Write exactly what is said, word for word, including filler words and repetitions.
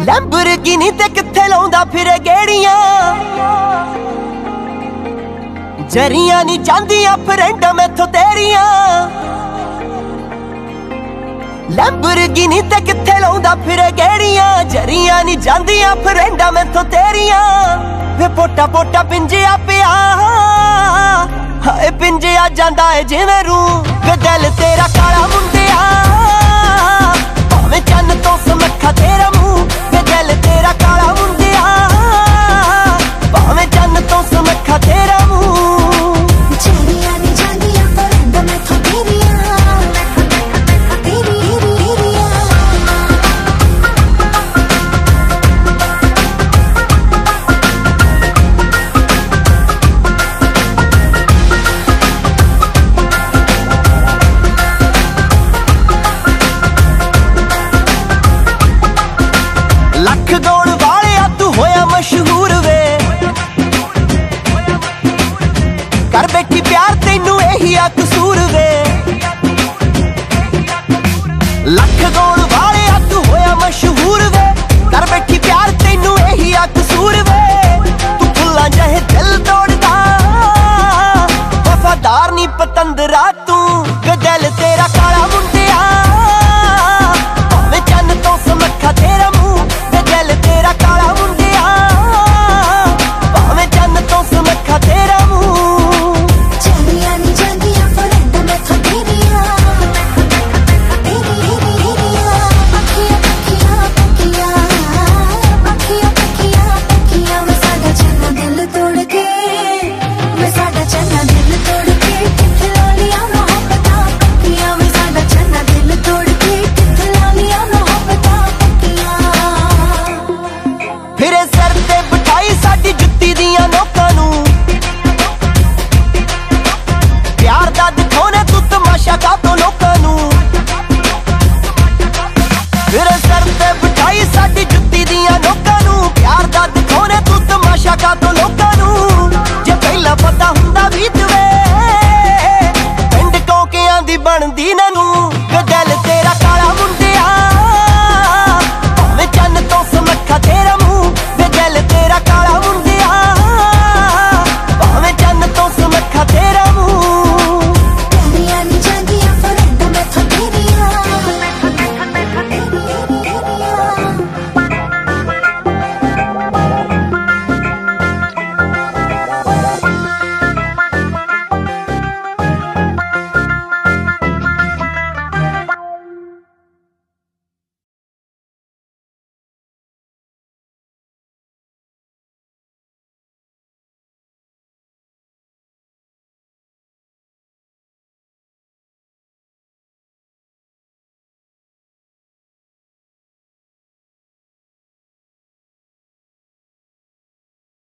Lamborghini ते कित्थे लाउंदा फिरे गेड़ियां, जरियां नी चांदियां फ्रेंड मैथों तेरियां। लैम्बोर्गिनी ते कित्थे लाउंदा फिरे गेड़ियां, जरियां नी चांदियां फ्रेंड मैथों तेरियां। वे पोटा पोटा पिंजिया पिया, हाए पिंजिया जांदा है जिवें रूह। वे दिल तेरा काला मुंडिया, भावें चन्न तो समखा तेरा मुंह। वे दिल तेरा काला मुंडिया, भावें चन्न तो समखा तेरा मुंह। जरियां नी जांदियां फ्रेंड मैथों तेरियां, तेरी तेरियां। लख गौण वाले तू होया मशहूर वे, कर बैठी प्यार तेनू यही आ कसूर वे। लख गौण वाले तू होया मशहूर वे, कर बैठी प्यार तेनू यही आ कसूर वे। तू फुल्लां जहे दिल तोड़दा, वफादार नी पतंदरा तू। वे दिल तेरा काला मुंडिया, भावें चन्न तो समखा तेरा मुंह। वे दिल तेरा काला मुंडिया, भावें चन्न तो समखा तेरा मुंह। जरियां नी जांदियां फ्रेंड मैथों तेरियां, तेरी तेरियां। अखियां पक्कियां पक्कियां, अखियां पक्कियां पक्कियां। मैं साडा चन्ना दिल तोड़ के, मैं साडा चन्ना दिल तोड़ के कित्थे ला लिया मोहब्बतां पक्कियां। मैं साडा चन्ना दिल तोड़ के कित्थे ला लिया मोहब्बतां पक्कियां। फिरे सर ते बिठाई साडी जुत्ती दियां नोकां नूं, प्यार दा दिखाउणे तू तमाशा कातों